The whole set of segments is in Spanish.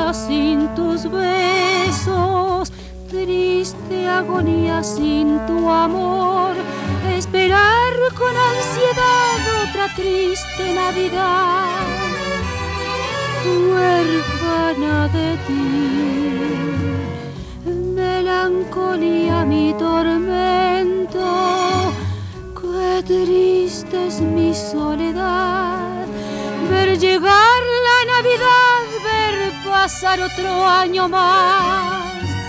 vida sin tus besos, triste agonía sin tu amor, esperar con ansiedad otra triste Navidad, huérfana de ti, melancolía mi tormento, qué triste es mi soledad, ver llegar la Navidad, ver pasar otro año más,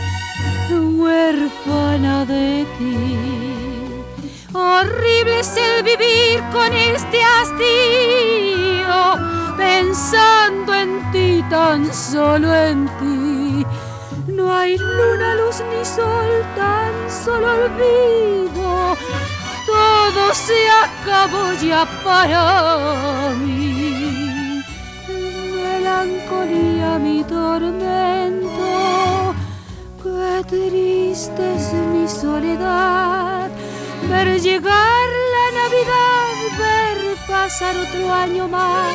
huérfana de ti. Horrible es el vivir con este hastío, pensando en ti, tan solo en ti. No hay luna, luz ni sol, tan solo olvido. Todo se acabó ya para mí. Melancolía mi tormento, qué triste es mi soledad, ver llegar la Navidad, ver pasar otro año más,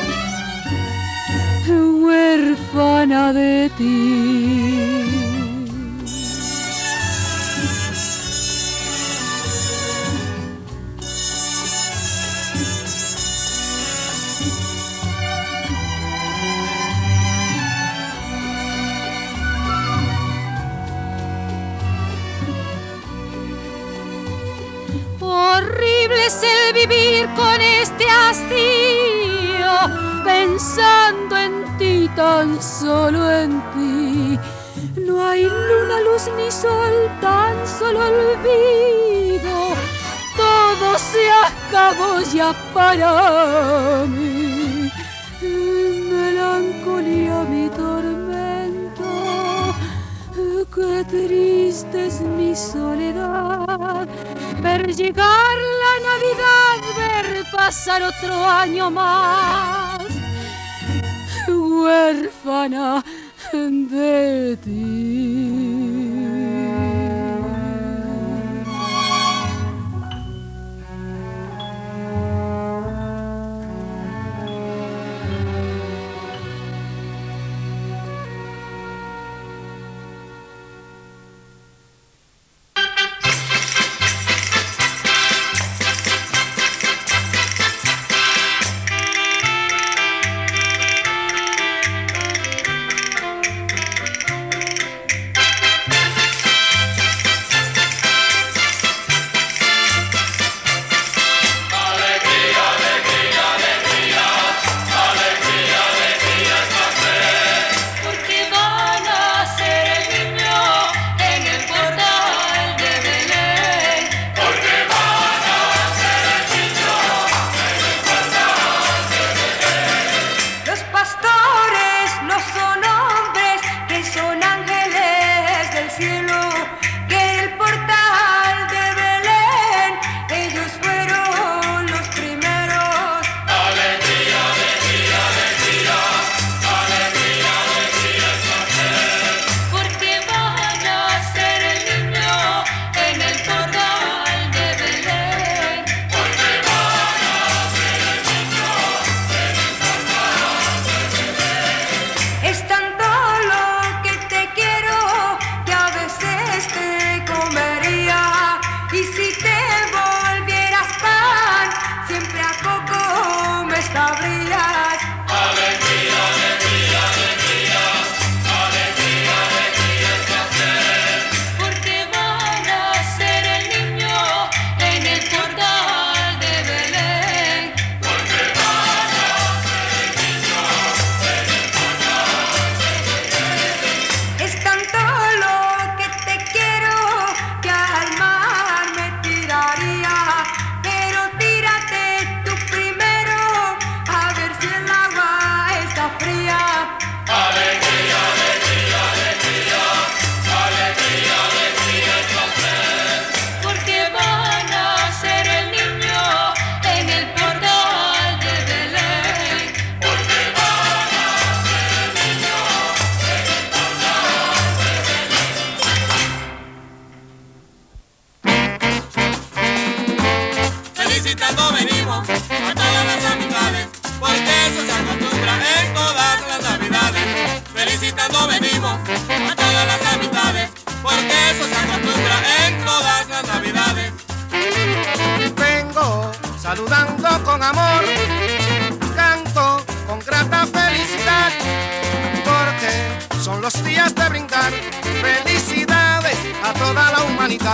huérfana de ti. Horrible es el vivir con este hastío, pensando en ti, tan solo en ti. No hay luna, luz ni sol, tan solo olvido. Todo se acabó ya para mí. Melancolía mi tormento, qué triste es mi soledad, ver llegar la Navidad, ver pasar otro año más, huérfana de ti.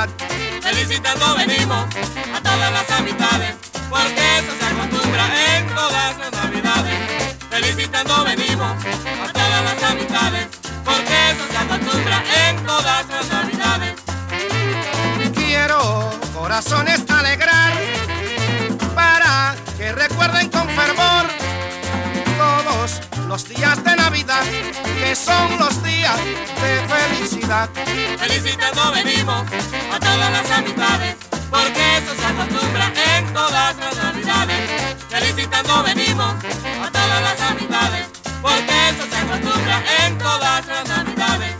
humanidad. Felicitando venimos a todas las amistades, porque eso se acostumbra en todas las navidades. Felicitando venimos a todas las amistades, porque eso se acostumbra en todas las navidades. Quiero corazones alegrar para que recuerden con fervor todos los días de Navidad, que son los días de felicidad. Felicitando venimos a todas las amistades, porque eso se acostumbra en todas las navidades. Felicitando venimos a todas las amistades, porque eso se acostumbra en todas las navidades.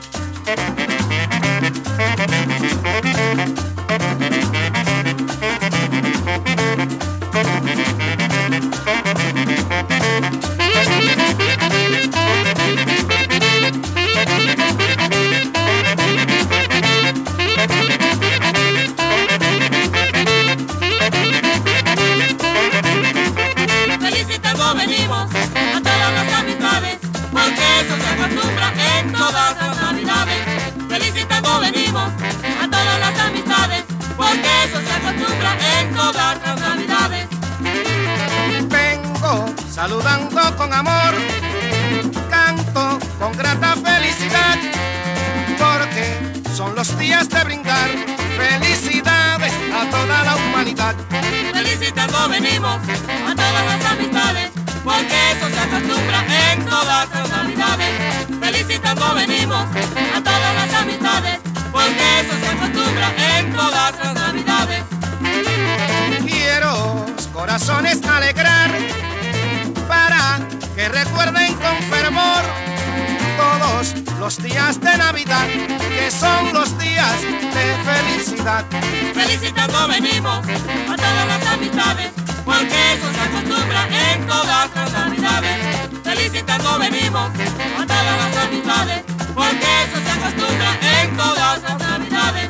Felicitando venimos a todas las amistades, porque eso se acostumbra en todas las navidades. Felicitando venimos a todas las amistades, porque eso se acostumbra en todas las navidades. Vengo saludando con amor, canto con grata felicidad, porque son los días de brindar felicidades a toda la humanidad. Felicitando venimos a todas las amistades, porque eso se acostumbra en todas las navidades. Felicitando venimos a todas las amistades, porque eso se acostumbra en todas las navidades. Quiero corazones alegrar para que recuerden con fervor todos los días de Navidad, que son los días de felicidad. Felicitando venimos a todas las amistades, porque eso se acostumbra en todas las navidades. Felicitando venimos a todas las amistades, porque eso se acostumbra en todas las navidades.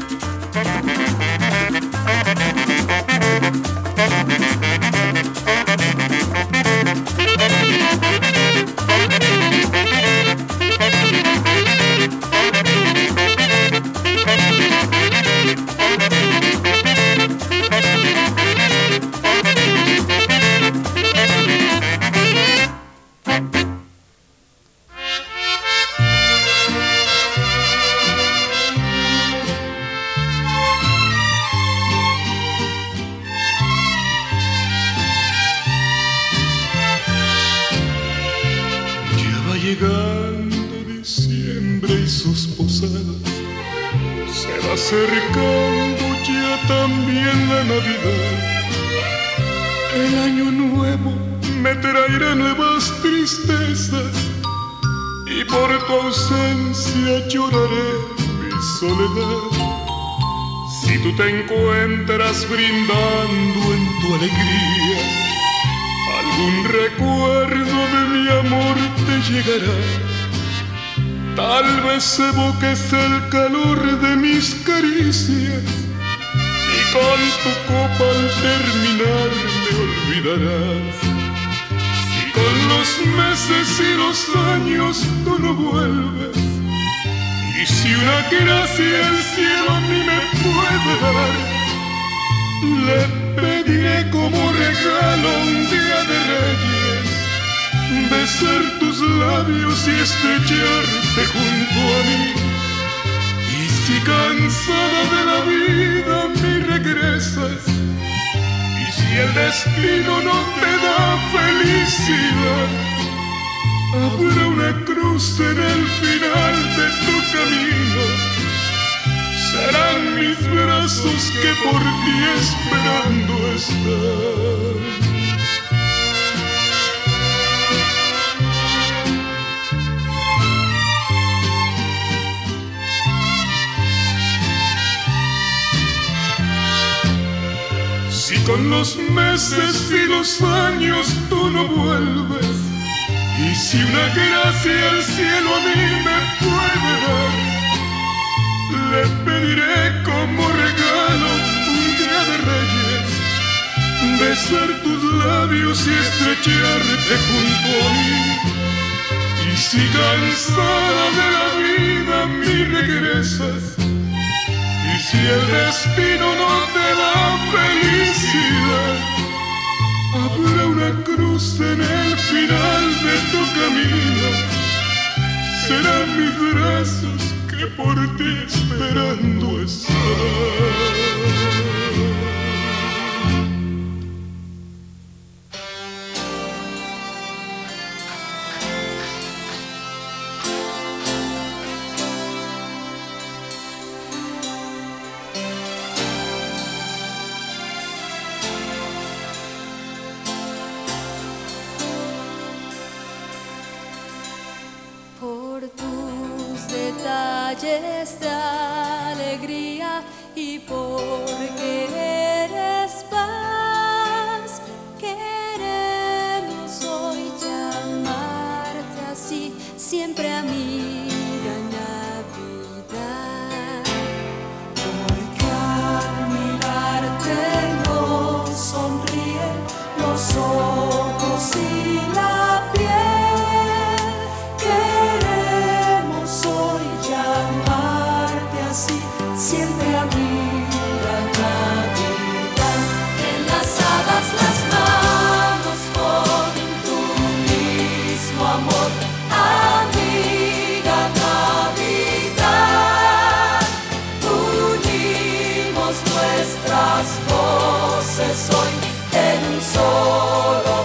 Llegando diciembre y sus posadas, se va acercando ya también la Navidad. El año nuevo me traerá nuevas tristezas y por tu ausencia lloraré mi soledad. Si tú te encuentras brindando en tu alegría, algún recuerdo de mi amor te llegará. Tal vez evoques el calor de mis caricias y con tu copa al terminar me olvidarás. Si con los meses y los años tú no vuelves, y si una gracia el cielo a mí me puede dar, le pediré como regalo un día de Reyes besar tus labios y estrecharte junto a mí. Y si cansada de la vida me regresas, y si el destino no te da felicidad, habrá una cruz en el final de tu camino. Serán mis brazos que por ti esperando están. Si con los meses y los años tú no vuelves, y si una gracia el cielo a mí me puede dar, le pediré como regalo un día de Reyes besar tus labios y estrecharte junto a mí. Y si cansada de la vida me regresas, y si el destino no te da felicidad, habrá una cruz en el final de tu camino. Serán mis brazos que por ti esperando están. Detalles de alegría y porque eres paz, queremos hoy llamarte así, siempre amiga Navidad. Porque al mirarte nos sonríen los ojos y la piel, queremos hoy llamarte así, siempre amiga Navidad. Enlazadas las manos con tu mismo amor, amiga Navidad. Unimos nuestras voces hoy en un solo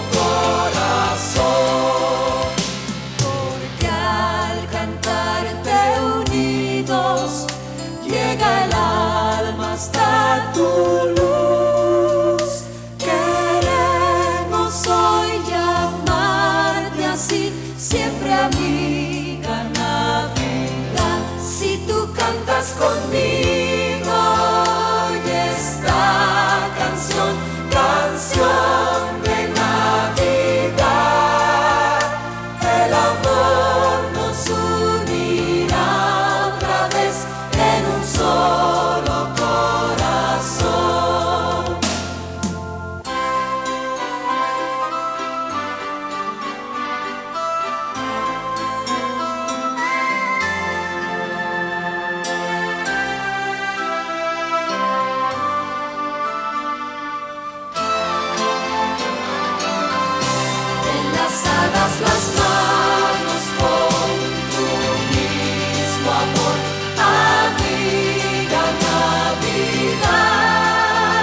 corazón, porque al cantarte unidos llega el alma hasta tu luz. Queremos hoy llamarte así, siempre amiga Navidad. Si tú cantas conmigo hoy esta canción, canción de Navidad, el amor nos unirá otra vez en un solo corazón. Enlazadas las manos con tu mismo amor, amiga Navidad.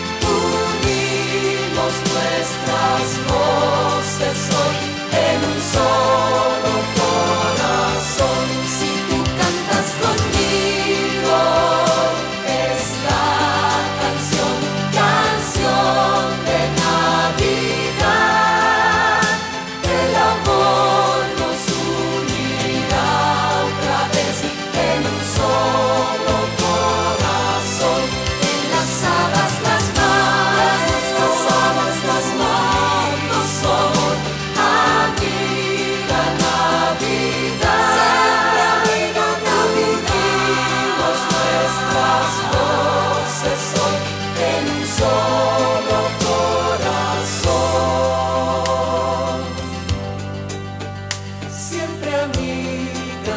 Unimos nuestras voces hoy en un solo corazón. Si tú cantas conmigo esta canción, canción de Navidad, el amor nos unirá otra vez en un solo corazón. Enlazadas las manos son amiga Navidad. Unimos nuestras voces hoy en un solo corazón, siempre amiga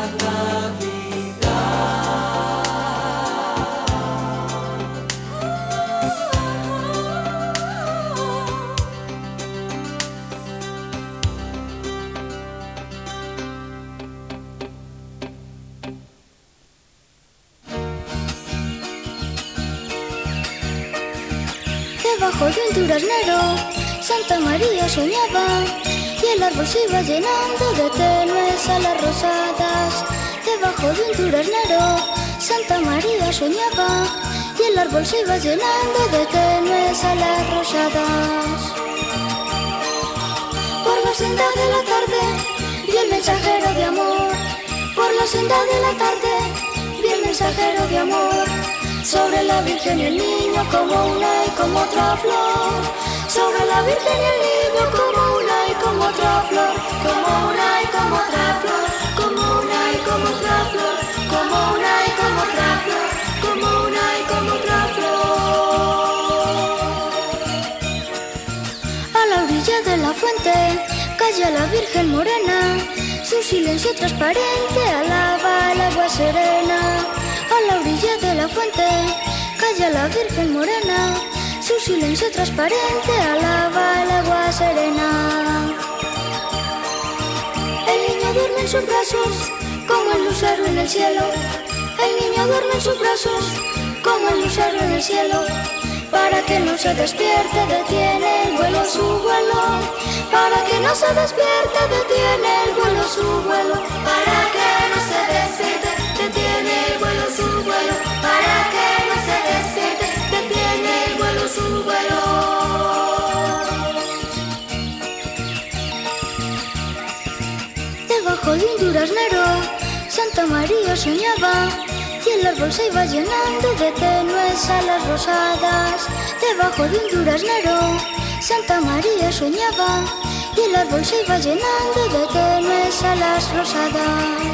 Debajo de un duraznero, Santa María soñaba, y el árbol se iba llenando de tenues alas rosadas. Debajo de un duraznero, Santa María soñaba, y el árbol se iba llenando de tenues alas rosadas. Por la senda de la tarde vi el mensajero de amor, por la senda de la tarde vi el mensajero de amor. Sobre la Virgen y el niño como una y como otra flor, sobre la Virgen y el niño como una y como otra flor, como una y como otra flor, como una y como otra flor, como una y como otra flor, como una y como otra flor. A la orilla de la fuente calla la Virgen morena, su silencio transparente alaba el agua serena. A la orilla de la fuente calla la Virgen morena, su silencio transparente alaba el agua serena. El niño duerme en sus brazos como el lucero en el cielo. El niño duerme en sus brazos como el lucero en el cielo. Para que no se despierte detiene el vuelo su vuelo. Para que no se despierte detiene el vuelo su vuelo. Para que no se despierte detiene el vuelo su vuelo. Para que no se despierte detiene el vuelo su vuelo. Debajo de un duraznero Santa María soñaba y el árbol se iba llenando de tenues alas rosadas. Debajo de un duraznero Santa María soñaba y el árbol se iba llenando de tenues alas rosadas.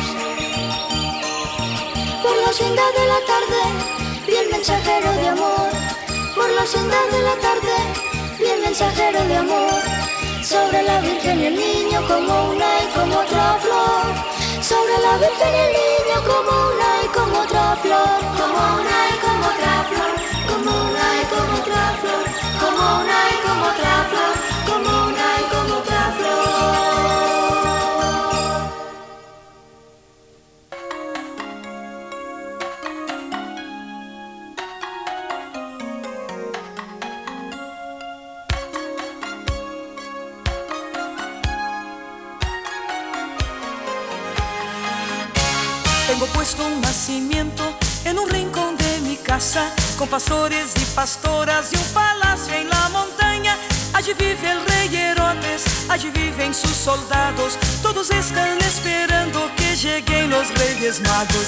Por la senda de la tarde vi el mensajero de amor. Por la senda de la tarde vi el mensajero de amor. Sobre la Virgen y el niño como una y como otra flor. Sobre la Virgen y el niño como una y como otra flor. Como una y como otra flor. Como una y como otra flor. Como una y como otra flor. Como una y como otra flor. Tengo puesto un nacimiento en un rincón de mi casa, con pastores y pastoras y un palacio en la montaña. Allí vive el rey Herodes, allí viven sus soldados. Todos están esperando que lleguen los Reyes Magos.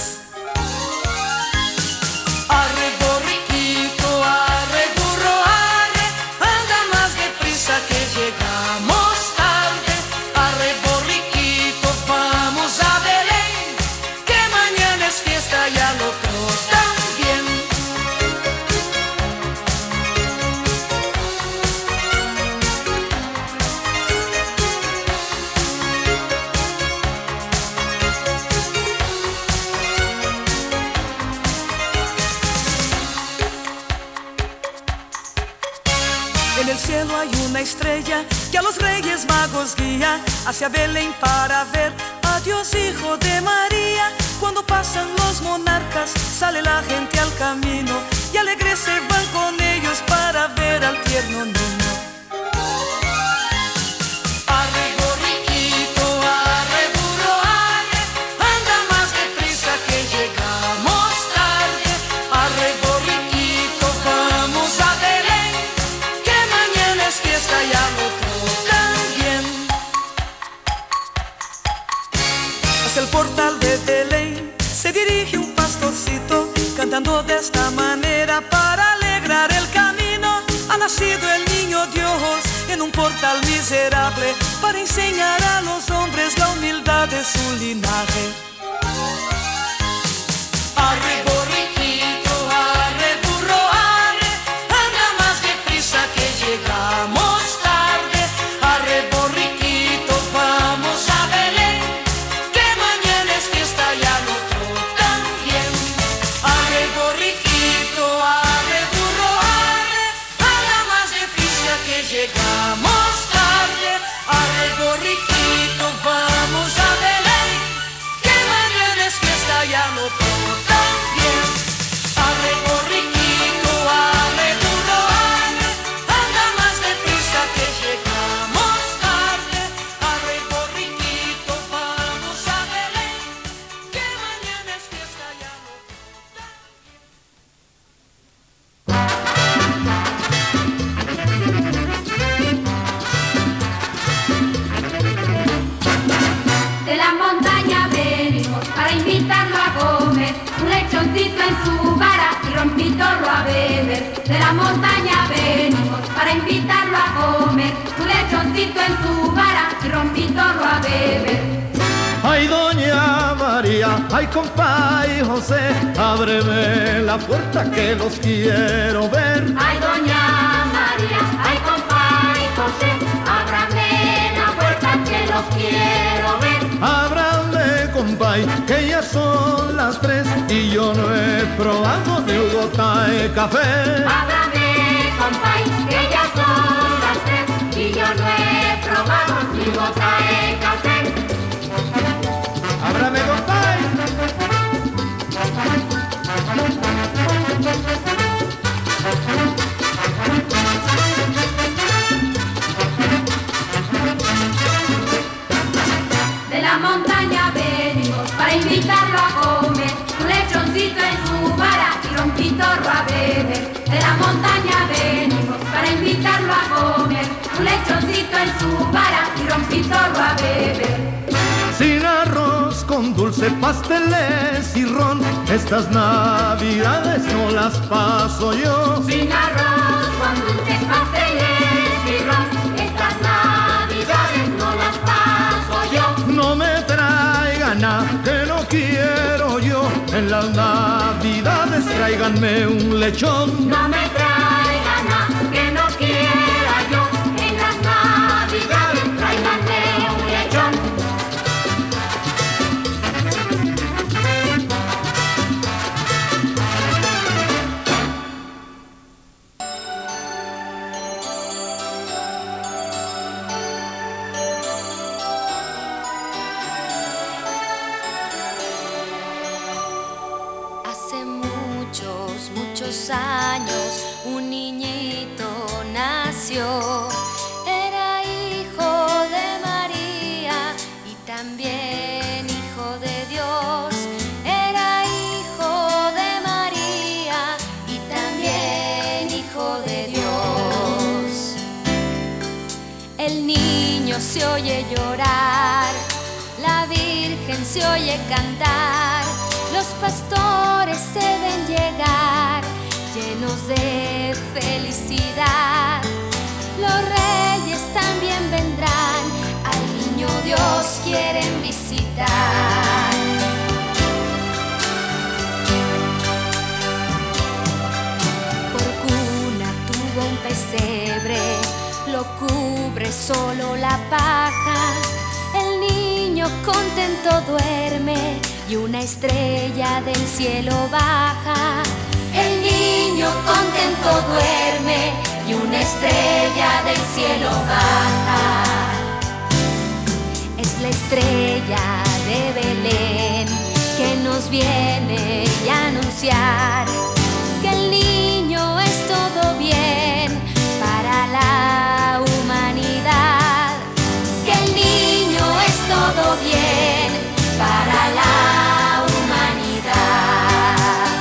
Arre, borriquito, arre, burro, arre, anda más deprisa que llegamos tarde. Arre, borriquito, vamos a Belén, que mañana es fiesta y al otro también. En el cielo hay una estrella que a los Reyes Magos guía hacia Belén para ver a Dios Hijo de María. Cuando pasan los monarcas sale la gente al camino y alegres se van con ellos para ver al tierno niño. Arre, borriquito, arre, burro, arre, anda más deprisa que llegamos tarde. Arre, borriquito, vamos a Belén, que mañana es fiesta y al otro también. Hacia el portal de Belén se dirige un pastorcito, cantando de esta manera para alegrar el camino. Ha nacido el niño Dios en un portal miserable, para enseñar a los hombres la humildad de su linaje. Arre, borriquito, arre, burro, arre, anda más deprisa que llegamos tarde. Arre, borriquito, vamos a Belén, que mañana es fiesta y al otro también. Arre, borriquito, arre, burro, arre, anda más deprisa que llegamos tarde. Arre, borriquito, vamos a Belén, que mañana es fiesta y al otro también. Arre, borriquito, arre, burro, arre, anda más deprisa que llegamos tarde. Arre, borriquito, vamos a Belén, que mañana es fiesta y al otro De la montaña venimos para invitarlo a comer, un lechoncito en su vara y rompitorro a beber. De la montaña venimos para invitarlo a comer, un lechoncito en su vara y rompitorro a beber. Ay, doña María, ay, compa y José, ábreme la puerta que los quiero ver. Ay, doña María, ay, compa y José, ábrame la puerta que los quiero ver. Ábrame con compay, que ya son las 3 y yo no he probado ni un gota de café. Ábrame, compay, que ya son las 3 y yo no he probado ni gota de café. Ábrame, compay. De la montaña venimos para invitarlo a comer un lechoncito en su vara y rompitorro a beber. De la montaña venimos para invitarlo a comer un lechoncito en su vara y rompitorro a beber. Sin arroz, con dulce, pasteles y ron, estas navidades no las paso yo. Sin arroz, con dulces, pasteles y ron, estas navidades no las paso yo. No me traigan nada que no quiero yo, en las navidades tráiganme un lechón. No me traigan nada que no quiera yo, en las navidades tráiganme un lechón. Muchos años un niñito nació, era hijo de María y también hijo de Dios. Era hijo de María y también hijo de Dios. El niño se oye llorar, la Virgen se oye cantar, los pastores se ven llegar, llenos de felicidad. Los reyes también vendrán, al niño Dios quieren visitar. Por cuna tuvo un pesebre, lo cubre solo la paja. El niño contento duerme y una estrella del cielo baja. El niño contento duerme y una estrella del cielo baja. Es la estrella de Belén que nos viene a anunciar que el niño es todo bien para la humanidad. Que el niño es todo bien para la humanidad.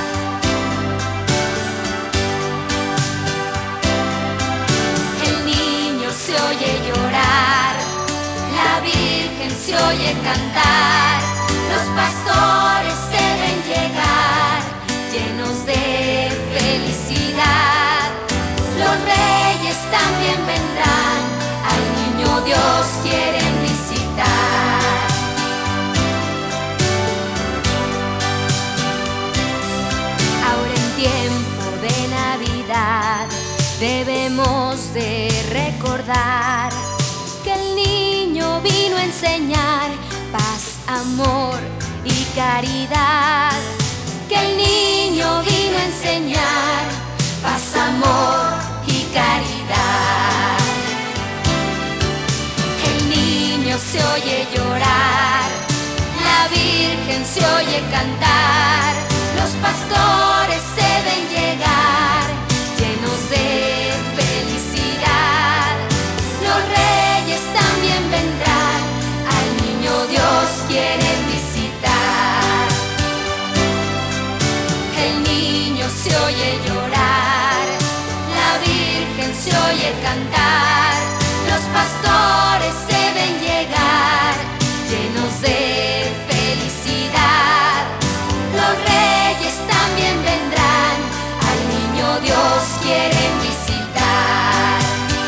El niño se oye llorar, la Virgen se oye cantar, los pastores se ven llegar, llenos de felicidad. Los reyes también vendrán, al niño Dios quieren visitar. Tiempo de Navidad debemos de recordar que el niño vino a enseñar paz, amor y caridad. Que el niño vino a enseñar paz, amor y caridad. El niño se oye llorar, la Virgen se oye cantar, los pastores se ven llegar, llenos de felicidad. Los reyes también vendrán, al niño Dios quieren visitar. El niño se oye llorar, la Virgen se oye cantar, los pastores se ven llegar, llenos de felicidad. Los reyes también vendrán, al niño Dios quieren visitar.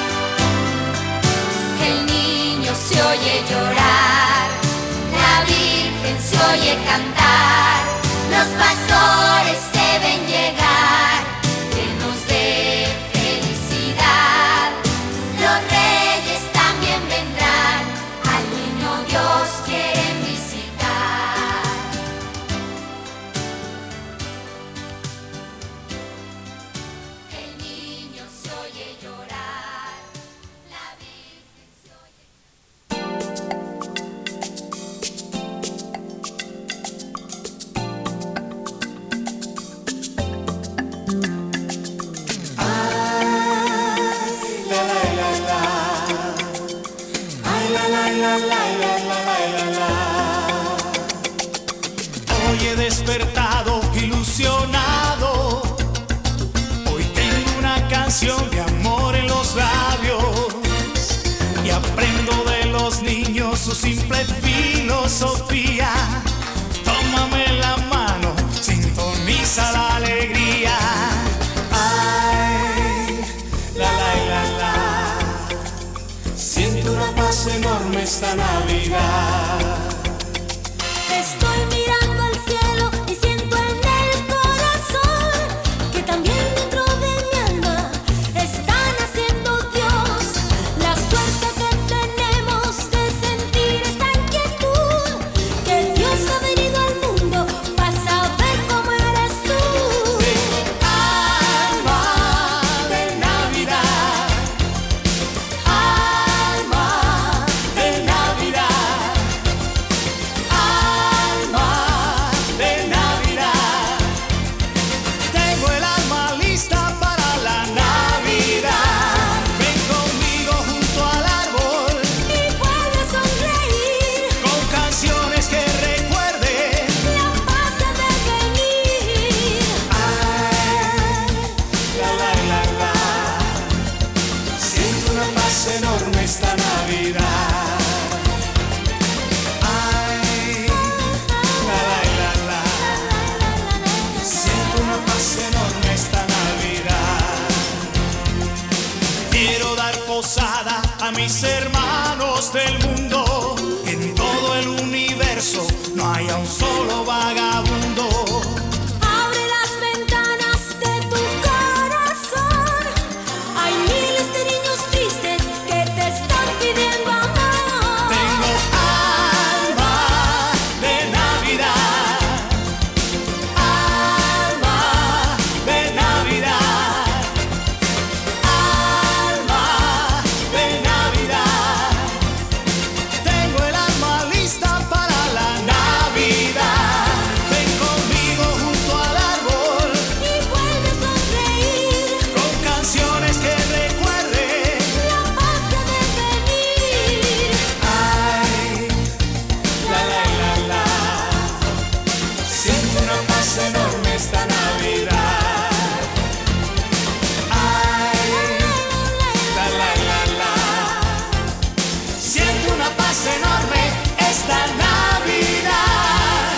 El niño se oye llorar, la Virgen se oye cantar, los pastores se ven llegar, llenos de felicidad. Los reyes también vendrán, al niño Dios quieren visitar. Hoy he despertado ilusionado, hoy tengo una canción de amor en los labios y aprendo de los niños su simple filosofía. Tómame la mano, sintoniza la alegría. Ay, la la la la, siento una paz enorme esta Navidad. Estoy mirando al cielo y siento en el corazón que también dentro de mi alma está naciendo Dios. La suerte que tenemos de sentir esta inquietud, que Dios ha venido al mundo para saber cómo eres tú. Alma de Navidad, alma de Navidad, alma de Navidad. Tengo el alma lista para la Navidad. Ven conmigo junto al árbol Y vuelve a sonreír, con canciones que recuerden. la paz debe venir. Ay, la la la la, siento una paz enorme esta Navidad. Ay, la la la la, siento una paz enorme esta Navidad. Quiero dar posada a mis hermanos del mundo. En todo el universo no haya un solo vagabundo. Abre las ventanas de tu corazón. Hay miles de niños tristes que te están pidiendo amor. Tengo alma de Navidad, alma de Navidad, alma de Navidad. Tengo el alma lista para la Navidad. Ven conmigo junto al árbol Y vuelve a sonreír, con canciones que recuerden. la paz debe venir. Ay, la la la la, siento una paz enorme esta Navidad. Ay, la la la la, siento una paz enorme esta Navidad.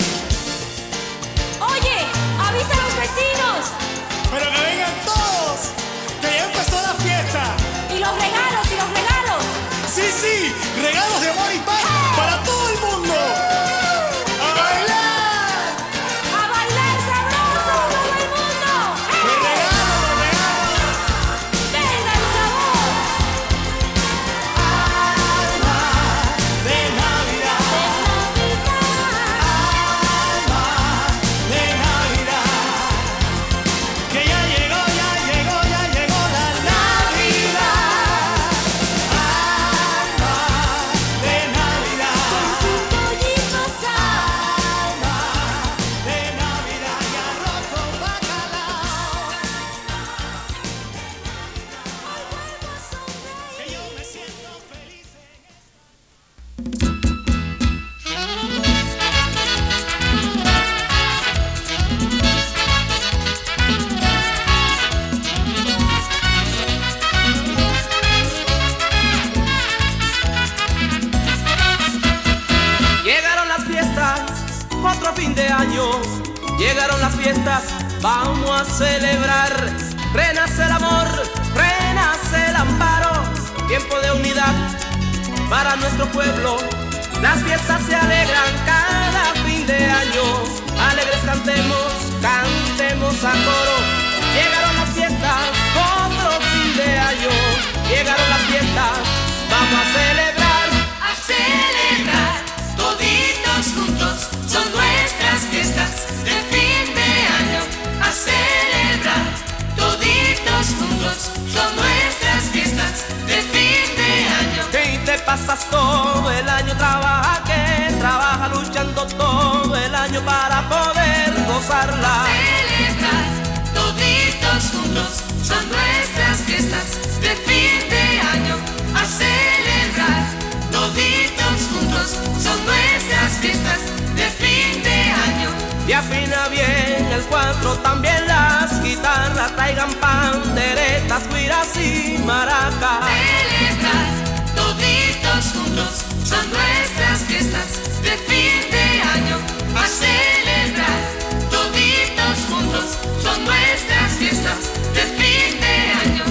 Oye, avisa a los vecinos. Pero que vengan todos, que ya empezó la fiesta. Y los regalos, y los regalos. Sí, sí, regalos de amor y paz para todo el mundo. ¡A bailar! A bailar sabroso todo el mundo. ¡Los regalos, los regalos! ¡Venga el sabor! Alma de Navidad, alma de Navidad, que ya llegó, ya llegó, ya llegó la Navidad. Alma de Navidad, Sin pollitos alma de Navidad y arroz con bacalao. Que yo me siento feliz en Llegaron las fiestas, otro fin de año. Llegaron las fiestas, vamos a celebrar. Renace el amor, renace el amparo. Tiempo de unidad para nuestro pueblo. Las fiestas se alegran cada fin de año. Alegres cantemos, cantemos a coro. Llegaron las fiestas, otro fin de año. Llegaron las fiestas, vamos a celebrar. A celebrar, toditos juntos, son nuestras fiestas de fin de año. A celebrar, toditos juntos, son nuestras fiestas de fin de año. Que te pasas todo el año, trabaja que trabaja luchando todo el año para poder gozarla. Celebrar, toditos juntos, son nuestras fiestas de fin de año. A celebrar, toditos y afina bien el 4, también las guitarras, traigan panderetas, cuiras y maracas. Celebrar toditos juntos son nuestras fiestas de fin de año. A celebrar toditos juntos son nuestras fiestas de fin de año.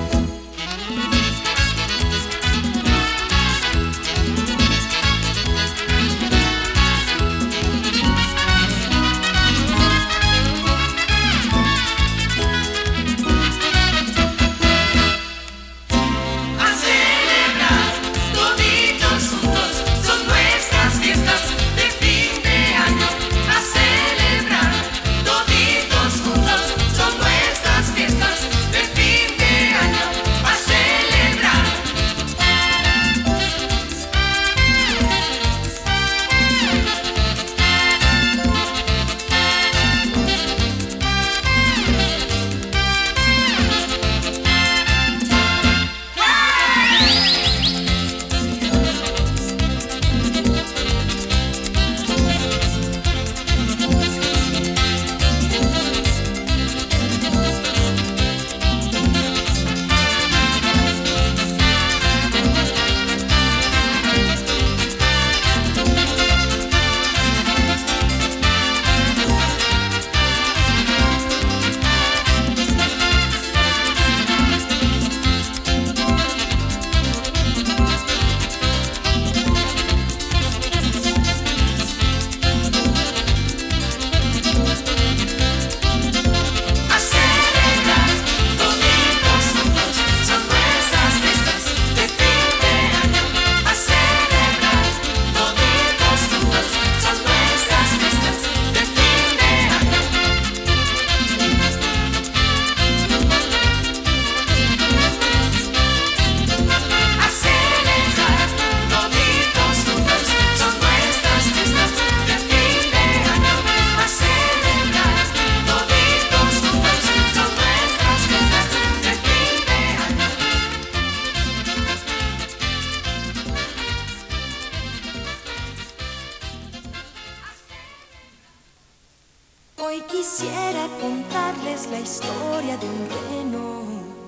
Hoy quisiera contarles la historia de un reno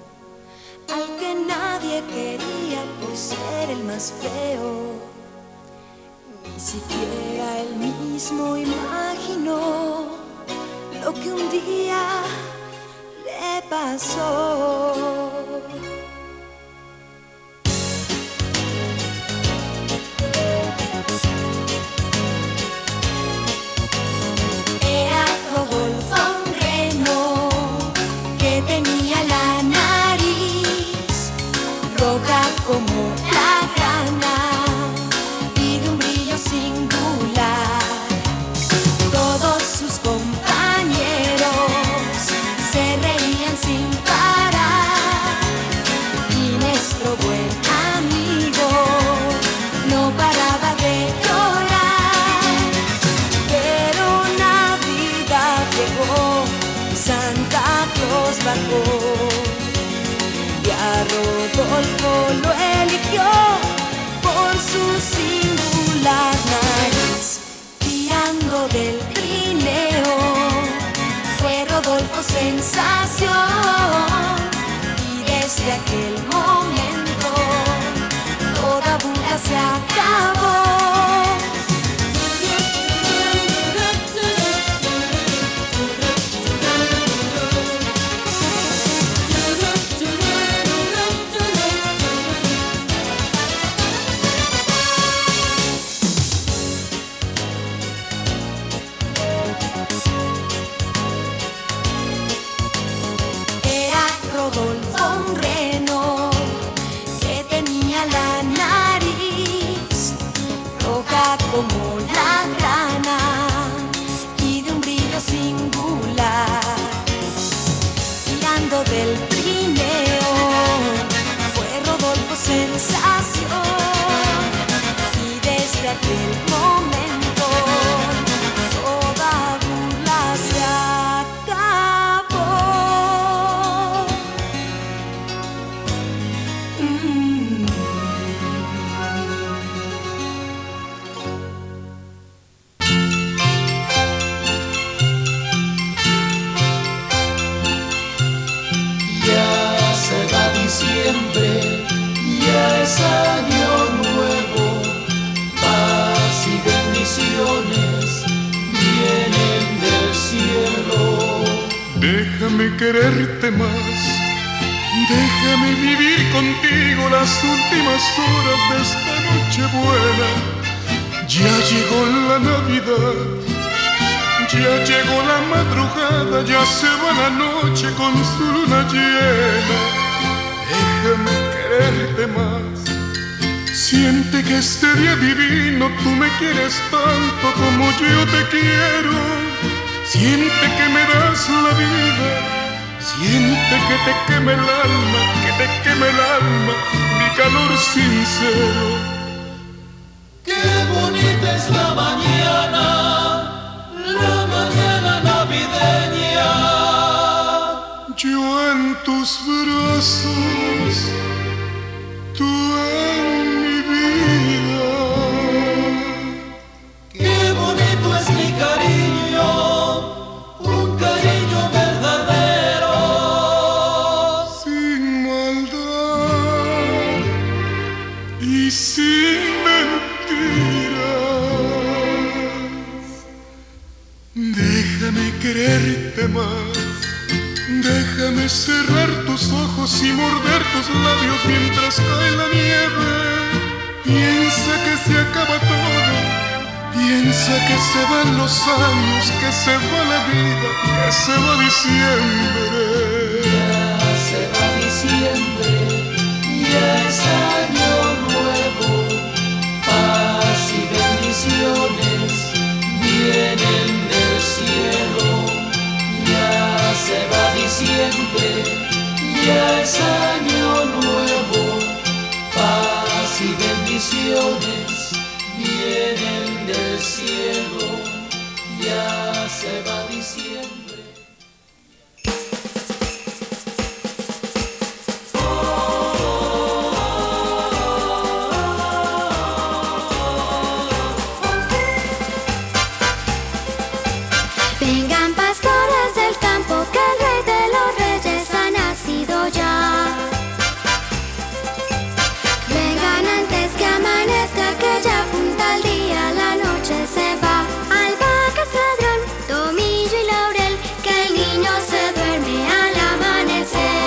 al que nadie quería por ser el más feo. Ni siquiera él mismo imaginó lo que un día le pasó. Como la grana y de un brillo singular. Todos sus compañeros se reían sin parar y nuestro buen amigo no paraba de llorar. Pero Navidad llegó, Santa Claus bajó y a Rodolfo lo eligió por su singular nariz. Tirando del trineo fue Rodolfo sensación, y desde aquel momento toda burla se acabó. Rodolfo, un reno que tenía la nariz roja como la grana y de un brillo singular. Tirando del trineo fue Rodolfo sensación, y desde aquel momento toda burla se acabó. Déjame quererte más, déjame vivir contigo las últimas horas de esta noche buena. Ya llegó la Navidad, ya llegó la madrugada, ya se va la noche con su luna llena. Déjame quererte más, siente que este día divino tú me quieres tanto como yo te quiero. Siente que me das la vida, siente que te queme el alma, que te queme el alma, mi calor sincero. Qué bonita es la mañana navideña. Yo en tus brazos, tú en mi vida. Qué bonito es mi cariño, un cariño verdadero, sin maldad y sin mentiras. Déjame quererte más, déjame cerrar tus ojos y morder tus labios mientras cae la nieve. Piensa que se acaba todo, piensa que se van los años, que se va la vida, que se va diciembre. ya se va diciembre, ya es año nuevo, paz y bendiciones vienen del cielo. Ya se va diciembre, ya es año nuevo, paz y bendiciones vienen del cielo. Ya se va diciembre. Vengan pastores del campo, que el rey de los reyes ha nacido ya. Vengan antes que amanezca, que ya apunta el día, la noche se va. Albahaca, cedrón, tomillo y laurel, que el niño se duerme al amanecer.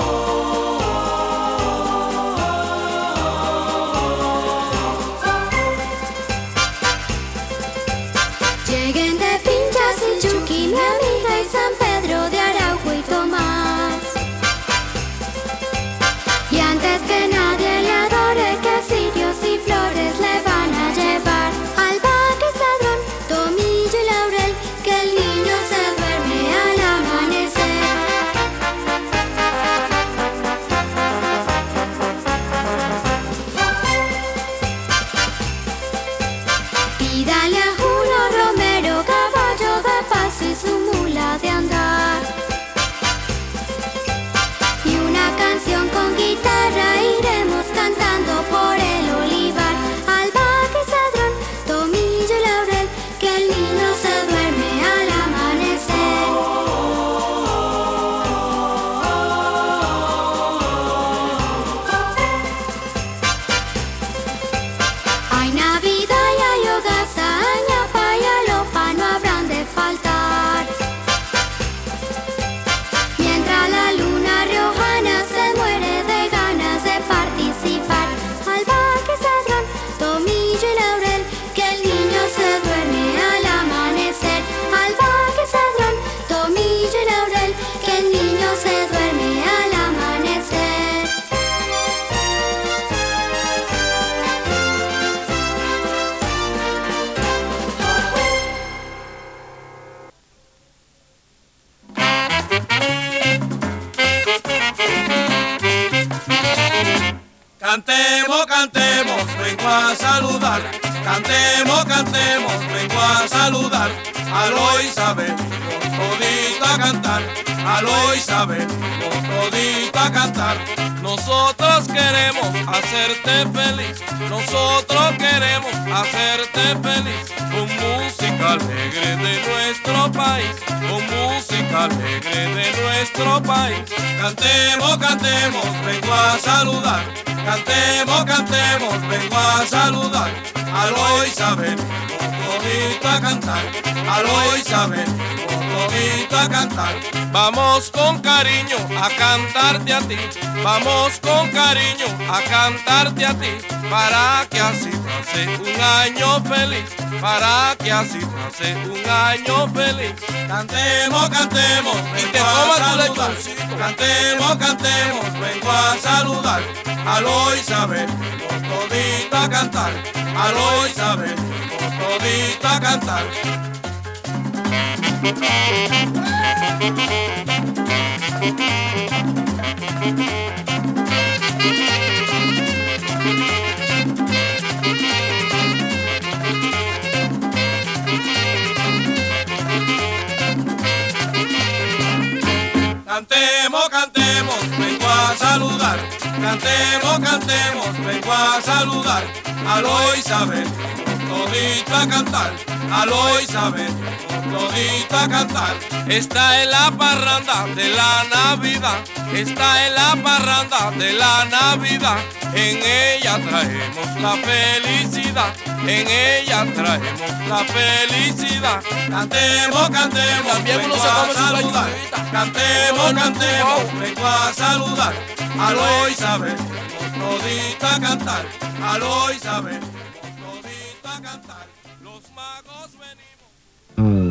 Lleguen de Pinchas y Chucky, mi amiga, y San Pedro de Araujo y Tomás. Y antes que nadie le adore, que cirios y flores le van a llevar. Albahaca y cedrón, tomillo y laurel, que el niño se duerme al amanecer. Pídale a Julio Romero caballo de paso y su mula de andar. Y una canción con guitarra iremos cantando por el olivar. Albahaca y cedrón, tomillo y laurel, que el niño se duerme al amanecer. Hay Navidad y hay hogaza, añapa y alopa no habrán de faltar. Mientras la luna riojana se muere de ganas de participar. Albahaca y cedrón, tomillo y laurel, que el niño se duerme al amanecer. Albahaca y cedrón, tomillo y laurel, que el niño se duerme al amanecer. Cantemos, cantemos, vengo a saludar. Cantemos, cantemos, vengo a saludar. Aloísa, venimos todito a cantar. Aloísa, venimos todito a cantar. Nosotros queremos hacerte feliz. Nosotros queremos hacerte feliz. Con música alegre de nuestro país. Con música alegre de nuestro país. Cantemos, cantemos, vengo a saludar. Cantemos, cantemos, vengo a saludar. aló Isabel, todito a cantar, aló Isabel, todito a cantar. Vamos con cariño a cantarte a ti, vamos con cariño a cantarte a ti, para que así pase un año feliz, para que así pase un año feliz. Cantemos, cantemos, vengo a saludar, cantemos, cantemos, vengo a saludar, aló Isabel, todito a cantar, aló Isabel, todito a cantar. Cantemos, cantemos, vengo a saludar, cantemos, cantemos, vengo a saludar, aló Isabel, todito a cantar, aló Isabel, todito a cantar. Está en la parranda de la Navidad, está en la parranda de la Navidad, en ella traemos la felicidad, en ella traemos la felicidad. Cantemos, cantemos, también vengo a saludar, cantemos, cantemos, vengo a saludar, aló Isabel, todito a cantar, aló Isabel, todito a cantar, los magos venimos.